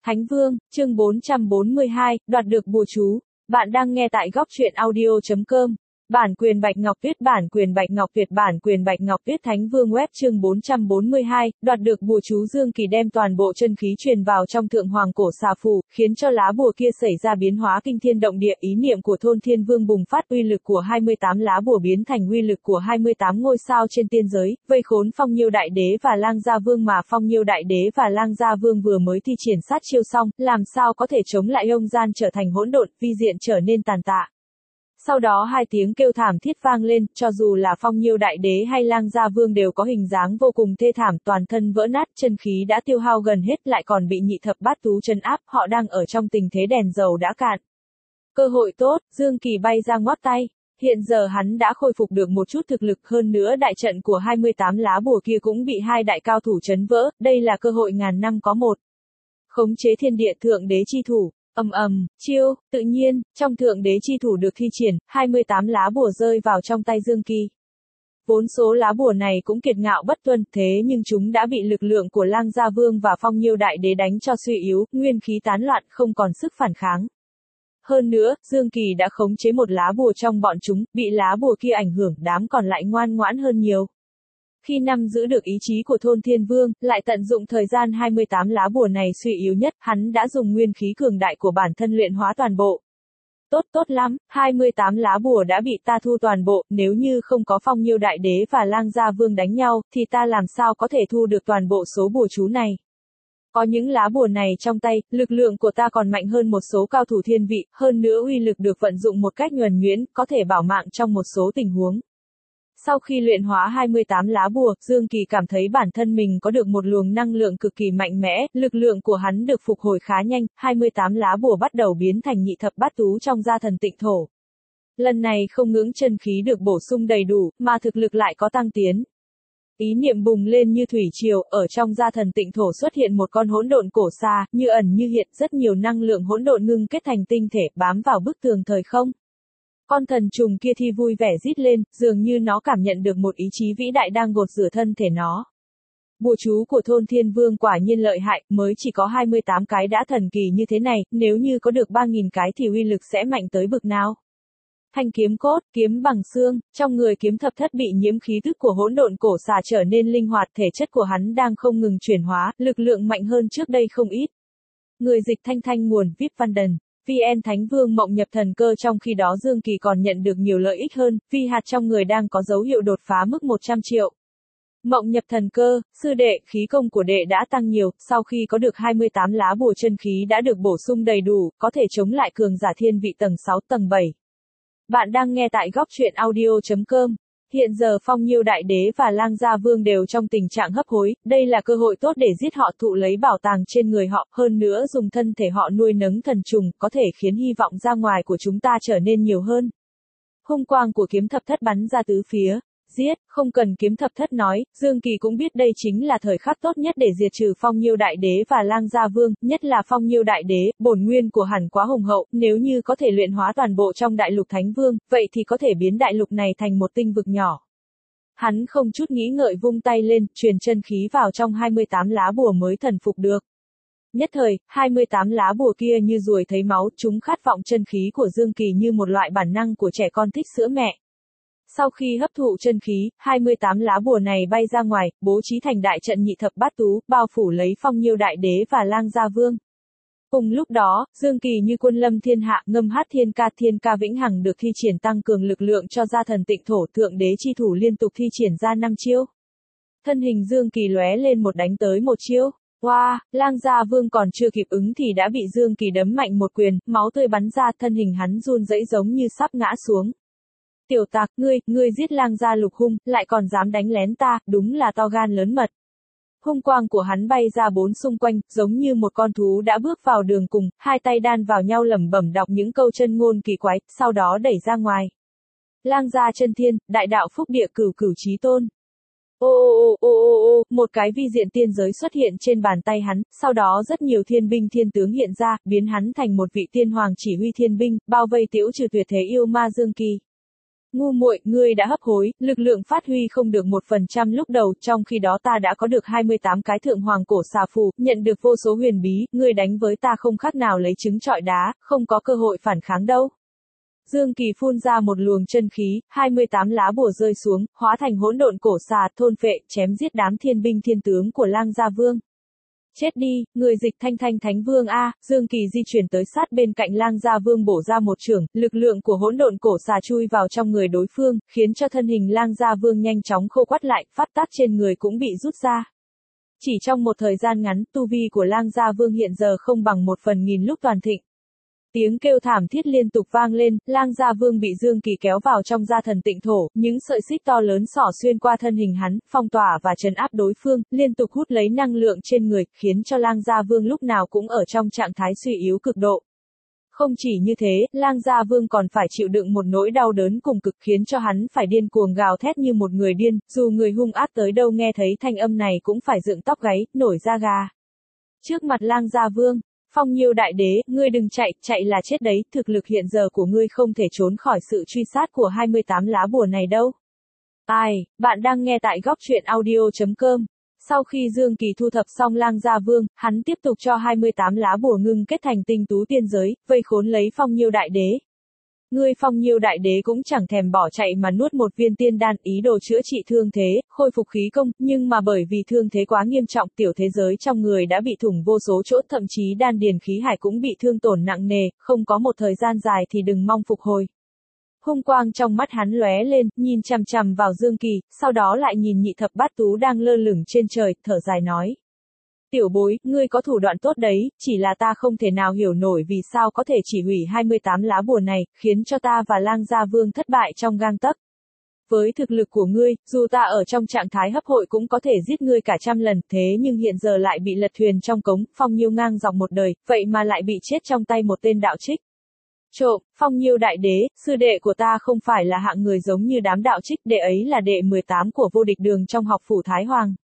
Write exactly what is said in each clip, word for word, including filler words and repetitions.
Thánh Vương, chương bốn trăm bốn mươi hai, đoạt được bùa chú. Bạn đang nghe tại góc truyện audio chấm com. Bản quyền Bạch Ngọc Tuyết, bản quyền Bạch Ngọc Tuyệt, bản quyền Bạch Ngọc Tuyết. Thánh Vương web chương bốn trăm bốn mươi hai, đoạt được bùa chú. Dương Kỳ đem toàn bộ chân khí truyền vào trong thượng hoàng cổ xà phù, khiến cho lá bùa kia xảy ra biến hóa kinh thiên động địa. Ý niệm của Thôn Thiên Vương bùng phát, uy lực của hai mươi tám lá bùa biến thành uy lực của hai mươi tám ngôi sao trên tiên giới, vây khốn Phong Nhiêu Đại Đế và Lang Gia Vương. Mà Phong Nhiêu Đại Đế và Lang Gia Vương vừa mới thi triển sát chiêu xong, làm sao có thể chống lại ông gian trở thành hỗn độn, vi diện trở nên tàn tạ. Sau đó hai tiếng kêu thảm thiết vang lên, cho dù là Phong Nhiêu Đại Đế hay Lang Gia Vương đều có hình dáng vô cùng thê thảm, toàn thân vỡ nát, chân khí đã tiêu hao gần hết, lại còn bị nhị thập bát tú trấn áp, họ đang ở trong tình thế đèn dầu đã cạn. Cơ hội tốt, Dương Kỳ bay ra ngoắc tay. Hiện giờ hắn đã khôi phục được một chút thực lực, hơn nữa đại trận của hai mươi tám lá bùa kia cũng bị hai đại cao thủ trấn vỡ, đây là cơ hội ngàn năm có một. Khống chế thiên địa thượng đế chi thủ. Ầm ầm, chiêu, tự nhiên, trong thượng đế chi thủ được thi triển, hai mươi tám lá bùa rơi vào trong tay Dương Kỳ. Vốn số lá bùa này cũng kiệt ngạo bất tuân, thế nhưng chúng đã bị lực lượng của Lang Gia Vương và Phong Nhiêu Đại Đế đánh cho suy yếu, nguyên khí tán loạn, không còn sức phản kháng. Hơn nữa, Dương Kỳ đã khống chế một lá bùa trong bọn chúng, bị lá bùa kia ảnh hưởng, đám còn lại ngoan ngoãn hơn nhiều. Khi nắm giữ được ý chí của Thôn Thiên Vương, lại tận dụng thời gian hai mươi tám lá bùa này suy yếu nhất, hắn đã dùng nguyên khí cường đại của bản thân luyện hóa toàn bộ. Tốt tốt lắm, hai mươi tám lá bùa đã bị ta thu toàn bộ, nếu như không có Phong Nhiêu Đại Đế và Lang Gia Vương đánh nhau, thì ta làm sao có thể thu được toàn bộ số bùa chú này. Có những lá bùa này trong tay, lực lượng của ta còn mạnh hơn một số cao thủ thiên vị, hơn nữa uy lực được vận dụng một cách nhuần nhuyễn, có thể bảo mạng trong một số tình huống. Sau khi luyện hóa hai mươi tám lá bùa, Dương Kỳ cảm thấy bản thân mình có được một luồng năng lượng cực kỳ mạnh mẽ, lực lượng của hắn được phục hồi khá nhanh, hai mươi tám lá bùa bắt đầu biến thành nhị thập bát tú trong gia thần tịnh thổ. Lần này không ngưỡng chân khí được bổ sung đầy đủ, mà thực lực lại có tăng tiến. Ý niệm bùng lên như thủy triều, ở trong gia thần tịnh thổ xuất hiện một con hỗn độn cổ xa, như ẩn như hiện, rất nhiều năng lượng hỗn độn ngưng kết thành tinh thể, bám vào bức tường thời không. Con thần trùng kia thì vui vẻ rít lên, dường như nó cảm nhận được một ý chí vĩ đại đang gột rửa thân thể nó. Bùa chú của Thôn Thiên Vương quả nhiên lợi hại, mới chỉ có hai mươi tám cái đã thần kỳ như thế này, nếu như có được ba nghìn cái thì uy lực sẽ mạnh tới bực nào. Thanh kiếm cốt, kiếm bằng xương, trong người kiếm thập thất bị nhiễm khí tức của hỗn độn cổ xà trở nên linh hoạt, thể chất của hắn đang không ngừng chuyển hóa, lực lượng mạnh hơn trước đây không ít. Người dịch thanh thanh nguồn vê i pê Văn Đần. vê en Thánh Vương mộng nhập thần cơ. Trong khi đó Dương Kỳ còn nhận được nhiều lợi ích hơn, vì hạt trong người đang có dấu hiệu đột phá mức một trăm triệu. Mộng nhập thần cơ, sư đệ, khí công của đệ đã tăng nhiều, sau khi có được hai mươi tám lá bùa chân khí đã được bổ sung đầy đủ, có thể chống lại cường giả thiên vị tầng sáu, tầng bảy. Bạn đang nghe tại góc truyện audio chấm com. Hiện giờ Phong Nhiêu Đại Đế và Lang Gia Vương đều trong tình trạng hấp hối, đây là cơ hội tốt để giết họ, thụ lấy bảo tàng trên người họ, hơn nữa dùng thân thể họ nuôi nấng thần trùng, có thể khiến hy vọng ra ngoài của chúng ta trở nên nhiều hơn. Hung quang của kiếm thập thất bắn ra tứ phía. Giết, không cần kiếm thập thất nói, Dương Kỳ cũng biết đây chính là thời khắc tốt nhất để diệt trừ Phong Nhiêu Đại Đế và Lang Gia Vương, nhất là Phong Nhiêu Đại Đế, bổn nguyên của hẳn quá hùng hậu, nếu như có thể luyện hóa toàn bộ trong đại lục Thánh Vương, vậy thì có thể biến đại lục này thành một tinh vực nhỏ. Hắn không chút nghĩ ngợi vung tay lên, truyền chân khí vào trong hai mươi tám lá bùa mới thần phục được. Nhất thời, hai mươi tám lá bùa kia như ruồi thấy máu, chúng khát vọng chân khí của Dương Kỳ như một loại bản năng của trẻ con thích sữa mẹ. Sau khi hấp thụ chân khí, hai mươi tám lá bùa này bay ra ngoài, bố trí thành đại trận nhị thập bát tú, bao phủ lấy Phong Nhiêu Đại Đế và Lang Gia Vương. Cùng lúc đó, Dương Kỳ như quân lâm thiên hạ, ngâm hát thiên ca, thiên ca vĩnh hằng được thi triển tăng cường lực lượng cho gia thần tịnh thổ, thượng đế chi thủ liên tục thi triển ra năm chiêu. Thân hình Dương Kỳ lóe lên một đánh tới một chiêu. Wow, Lang Gia Vương còn chưa kịp ứng thì đã bị Dương Kỳ đấm mạnh một quyền, máu tươi bắn ra, thân hình hắn run rẩy giống như sắp ngã xuống. Tiểu tặc, ngươi, ngươi giết Lang Gia Lục Hung, lại còn dám đánh lén ta, đúng là to gan lớn mật. Hung quang của hắn bay ra bốn xung quanh, giống như một con thú đã bước vào đường cùng, hai tay đan vào nhau lẩm bẩm đọc những câu chân ngôn kỳ quái, sau đó đẩy ra ngoài. Lang Gia chân thiên, đại đạo phúc địa, cửu cửu chí tôn. Ô ô ô ô ô ô, một cái vi diện tiên giới xuất hiện trên bàn tay hắn, sau đó rất nhiều thiên binh thiên tướng hiện ra, biến hắn thành một vị tiên hoàng chỉ huy thiên binh, bao vây Tiễu Trừ tuyệt thế yêu ma Dương Kỳ. Ngu muội, ngươi đã hấp hối, lực lượng phát huy không được một phần trăm lúc đầu, trong khi đó ta đã có được hai mươi tám cái thượng hoàng cổ xà phù, nhận được vô số huyền bí, ngươi đánh với ta không khác nào lấy trứng trọi đá, không có cơ hội phản kháng đâu. Dương Kỳ phun ra một luồng chân khí, hai mươi tám lá bùa rơi xuống, hóa thành hỗn độn cổ xà, thôn phệ, chém giết đám thiên binh thiên tướng của Lang Gia Vương. Chết đi, người dịch thanh thanh thánh vương a, Dương Kỳ di chuyển tới sát bên cạnh Lang Gia Vương bổ ra một chưởng, lực lượng của hỗn độn cổ xà chui vào trong người đối phương, khiến cho thân hình Lang Gia Vương nhanh chóng khô quắt lại, phát tác trên người cũng bị rút ra. Chỉ trong một thời gian ngắn, tu vi của Lang Gia Vương hiện giờ không bằng một phần nghìn lúc toàn thịnh. Tiếng kêu thảm thiết liên tục vang lên, Lang Gia Vương bị Dương Kỳ kéo vào trong gia thần tịnh thổ, những sợi xích to lớn xỏ xuyên qua thân hình hắn, phong tỏa và trấn áp đối phương, liên tục hút lấy năng lượng trên người, khiến cho Lang Gia Vương lúc nào cũng ở trong trạng thái suy yếu cực độ. Không chỉ như thế, Lang Gia Vương còn phải chịu đựng một nỗi đau đớn cùng cực khiến cho hắn phải điên cuồng gào thét như một người điên, dù người hung ác tới đâu nghe thấy thanh âm này cũng phải dựng tóc gáy, nổi da gà. Trước mặt Lang Gia Vương, Phong Nhiêu Đại Đế, ngươi đừng chạy, chạy là chết đấy, thực lực hiện giờ của ngươi không thể trốn khỏi sự truy sát của hai mươi tám lá bùa này đâu. Ai, bạn đang nghe tại góc truyện audio chấm com. Sau khi Dương Kỳ thu thập xong Lang Gia Vương, hắn tiếp tục cho hai mươi tám lá bùa ngưng kết thành tinh tú tiên giới, vây khốn lấy Phong Nhiêu Đại Đế. Ngươi Phong Nhiêu Đại Đế cũng chẳng thèm bỏ chạy mà nuốt một viên tiên đan, ý đồ chữa trị thương thế, khôi phục khí công, nhưng mà bởi vì thương thế quá nghiêm trọng, tiểu thế giới trong người đã bị thủng vô số chỗ, thậm chí đan điền khí hải cũng bị thương tổn nặng nề, không có một thời gian dài thì đừng mong phục hồi. Hung quang trong mắt hắn lóe lên, nhìn chằm chằm vào Dương Kỳ, sau đó lại nhìn nhị thập bát tú đang lơ lửng trên trời, thở dài nói. Tiểu bối, ngươi có thủ đoạn tốt đấy, chỉ là ta không thể nào hiểu nổi vì sao có thể chỉ hủy hai mươi tám lá bùa này, khiến cho ta và Lang Gia Vương thất bại trong gang tấc. Với thực lực của ngươi, dù ta ở trong trạng thái hấp hội cũng có thể giết ngươi cả trăm lần, thế nhưng hiện giờ lại bị lật thuyền trong cống, Phong Nhiêu ngang dọc một đời, vậy mà lại bị chết trong tay một tên đạo trích. Trộm, Phong Nhiêu Đại Đế, sư đệ của ta không phải là hạng người giống như đám đạo trích, đệ ấy là đệ mười tám của vô địch đường trong học phủ Thái Hoàng.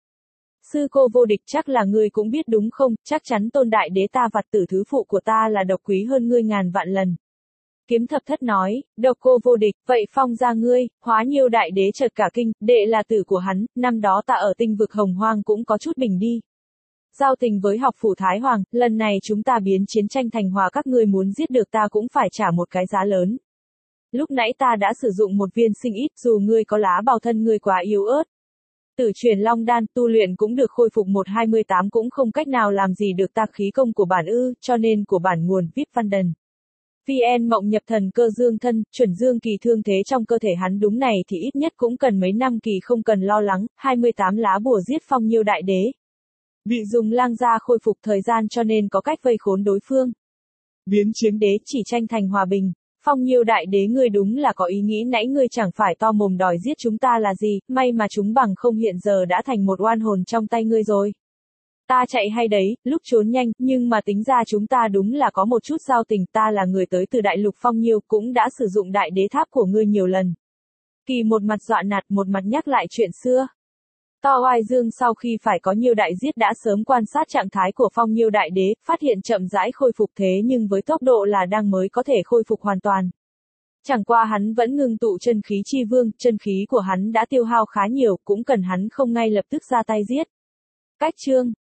Sư cô vô địch chắc là ngươi cũng biết đúng không, chắc chắn tôn đại đế ta vặt tử thứ phụ của ta là độc quý hơn ngươi ngàn vạn lần. Kiếm thập thất nói, độc cô vô địch, vậy Phong gia ngươi, Hóa Nhiêu Đại Đế chợt cả kinh, đệ là tử của hắn, năm đó ta ở tinh vực Hồng Hoang cũng có chút bình đi. Giao tình với học phủ Thái Hoàng, lần này chúng ta biến chiến tranh thành hòa, các ngươi muốn giết được ta cũng phải trả một cái giá lớn. Lúc nãy ta đã sử dụng một viên sinh ít, dù ngươi có lá bào thân ngươi quá yếu ớt. Tử truyền long đan, tu luyện cũng được khôi phục một hai mươi tám cũng không cách nào làm gì được ta khí công của bản ư, cho nên của bản nguồn vê i pê Văn Đần. vê en Mộng nhập thần cơ dương thân, chuẩn Dương Kỳ thương thế trong cơ thể hắn đúng này thì ít nhất cũng cần mấy năm kỳ không cần lo lắng, hai mươi tám lá bùa giết Phong Nhiêu Đại Đế. Bị dùng Lang gia khôi phục thời gian cho nên có cách vây khốn đối phương. Biến chiến đế chỉ tranh thành hòa bình. Phong Nhiêu Đại Đế ngươi đúng là có ý nghĩ nãy ngươi chẳng phải to mồm đòi giết chúng ta là gì, may mà chúng bằng không hiện giờ đã thành một oan hồn trong tay ngươi rồi. Ta chạy hay đấy, lúc trốn nhanh, nhưng mà tính ra chúng ta đúng là có một chút giao tình, ta là người tới từ đại lục Phong Nhiêu, cũng đã sử dụng đại đế tháp của ngươi nhiều lần. Kỳ một mặt dọa nạt, một mặt nhắc lại chuyện xưa. To Oai Dương sau khi phải có Nhiêu Đại giết đã sớm quan sát trạng thái của Phong Nhiêu Đại Đế, phát hiện chậm rãi khôi phục thế nhưng với tốc độ là đang mới có thể khôi phục hoàn toàn. Chẳng qua hắn vẫn ngưng tụ chân khí chi vương, chân khí của hắn đã tiêu hao khá nhiều, cũng cần hắn không ngay lập tức ra tay giết. Cách chương